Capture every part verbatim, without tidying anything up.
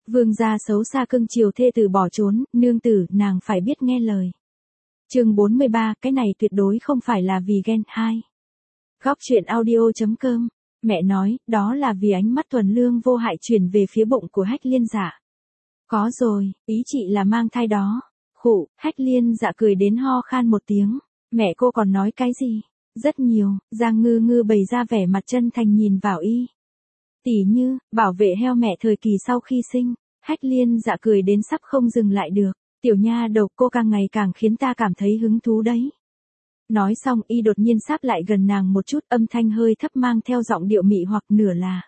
Vương gia xấu xa cưng chiều thê tử bỏ trốn, nương tử, nàng phải biết nghe lời. Chương bốn mươi ba, cái này tuyệt đối không phải là vì ghen. Hai. Góc truyện audio.com. Mẹ nói, đó là vì ánh mắt thuần lương vô hại chuyển về phía bụng của Hách Liên Dạ. Có rồi, ý chị là mang thai đó. Khụ, Hách Liên Dạ cười đến ho khan một tiếng. Mẹ cô còn nói cái gì? Rất nhiều. Giang Ngư Ngư bày ra vẻ mặt chân thành nhìn vào y. Tỉ như, bảo vệ heo mẹ thời kỳ sau khi sinh. Hách Liên Dạ cười đến sắp không dừng lại được. Tiểu nha đầu, cô càng ngày càng khiến ta cảm thấy hứng thú đấy. Nói xong y đột nhiên sáp lại gần nàng một chút, âm thanh hơi thấp mang theo giọng điệu mị hoặc nửa là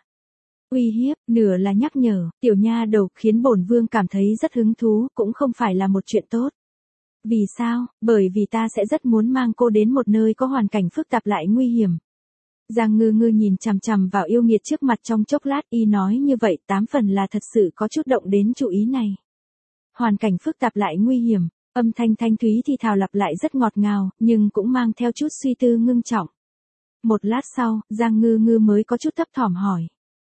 uy hiếp, nửa là nhắc nhở. Tiểu nha đầu, khiến bổn vương cảm thấy rất hứng thú, cũng không phải là một chuyện tốt. Vì sao? Bởi vì ta sẽ rất muốn mang cô đến một nơi có hoàn cảnh phức tạp lại nguy hiểm. Giang Ngư Ngư nhìn chằm chằm vào yêu nghiệt trước mặt trong chốc lát, y nói như vậy tám phần là thật sự có chút động đến chủ ý này. Hoàn cảnh phức tạp lại nguy hiểm, âm thanh thanh thúy thì thào lặp lại rất ngọt ngào, nhưng cũng mang theo chút suy tư ngưng trọng. Một lát sau, Giang Ngư Ngư mới có chút thấp thỏm hỏi.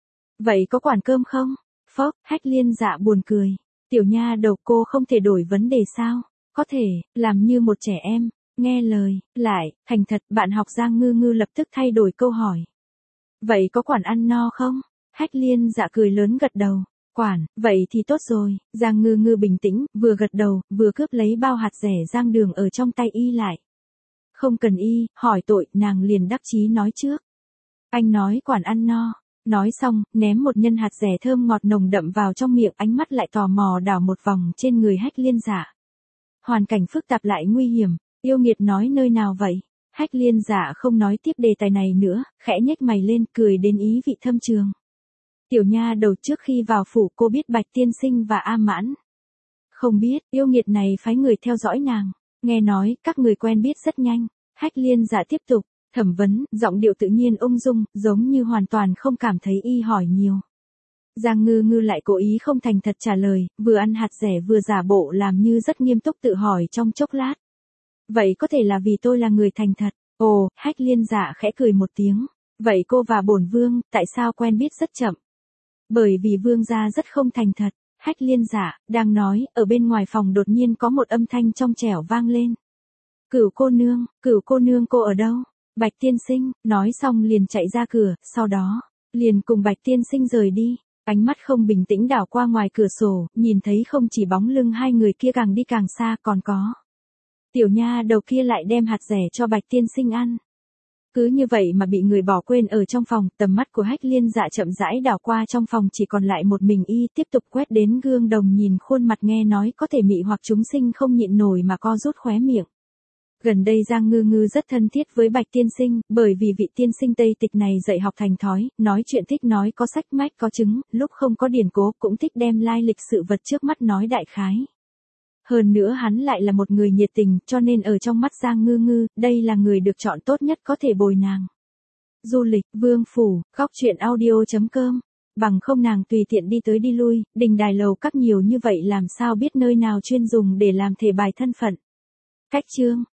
Vậy có quản cơm không? Phốc, Hách Liên Dạ buồn cười. Tiểu nha đầu, cô không thể đổi vấn đề sao? Có thể, làm như một trẻ em, nghe lời, lại, thành thật. Bạn học Giang Ngư Ngư lập tức thay đổi câu hỏi. Vậy có quản ăn no không? Hách Liên Dạ cười lớn gật đầu. Quản, vậy thì tốt rồi. Giang Ngư Ngư bình tĩnh, vừa gật đầu, vừa cướp lấy bao hạt rẻ rang đường ở trong tay y lại. Không cần y, hỏi tội, nàng liền đắc chí nói trước. Anh nói quản ăn no. Nói xong, ném một nhân hạt rẻ thơm ngọt nồng đậm vào trong miệng, ánh mắt lại tò mò đảo một vòng trên người Hách Liên Dạ. Hoàn cảnh phức tạp lại nguy hiểm, yêu nghiệt nói nơi nào vậy? Hách Liên Dạ không nói tiếp đề tài này nữa, khẽ nhếch mày lên, cười đến ý vị thâm trường. Tiểu nha đầu, trước khi vào phủ cô biết Bạch Tiên Sinh và A Mãn? Không biết. Yêu nghiệt này phái người theo dõi nàng. Nghe nói, các người quen biết rất nhanh. Hách Liên Dạ tiếp tục, thẩm vấn, giọng điệu tự nhiên ung dung, giống như hoàn toàn không cảm thấy y hỏi nhiều. Giang Ngư Ngư lại cố ý không thành thật trả lời, vừa ăn hạt rẻ vừa giả bộ làm như rất nghiêm túc tự hỏi trong chốc lát. Vậy có thể là vì tôi là người thành thật. Ồ, Hách Liên Dạ khẽ cười một tiếng. Vậy cô và bổn vương, tại sao quen biết rất chậm? Bởi vì vương gia rất không thành thật. Hách Liên Dạ đang nói, ở bên ngoài phòng đột nhiên có một âm thanh trong trẻo vang lên. Cửu cô nương, Cửu cô nương cô ở đâu? Bạch Tiên Sinh, nói xong liền chạy ra cửa, sau đó, liền cùng Bạch Tiên Sinh rời đi. Ánh mắt không bình tĩnh đảo qua ngoài cửa sổ, nhìn thấy không chỉ bóng lưng hai người kia càng đi càng xa, còn có tiểu nha đầu kia lại đem hạt rẻ cho Bạch Tiên Sinh ăn. Cứ như vậy mà bị người bỏ quên ở trong phòng. Tầm mắt của Hách Liên Dạ chậm rãi đảo qua trong phòng, chỉ còn lại một mình y, tiếp tục quét đến gương đồng nhìn khuôn mặt nghe nói có thể mị hoặc chúng sinh không nhịn nổi mà co rút khóe miệng. Gần đây Giang Ngư Ngư rất thân thiết với Bạch Tiên Sinh, bởi vì vị tiên sinh Tây Tịch này dạy học thành thói, nói chuyện thích nói có sách mách có chứng, lúc không có điển cố cũng thích đem lai lịch sự vật trước mắt nói đại khái. Hơn nữa hắn lại là một người nhiệt tình, cho nên ở trong mắt Giang Ngư Ngư, đây là người được chọn tốt nhất có thể bồi nàng. Du lịch, vương phủ, góc truyện audio.com. Bằng không nàng tùy tiện đi tới đi lui, đình đài lầu các nhiều như vậy làm sao biết nơi nào chuyên dùng để làm thẻ bài thân phận. Cách chương.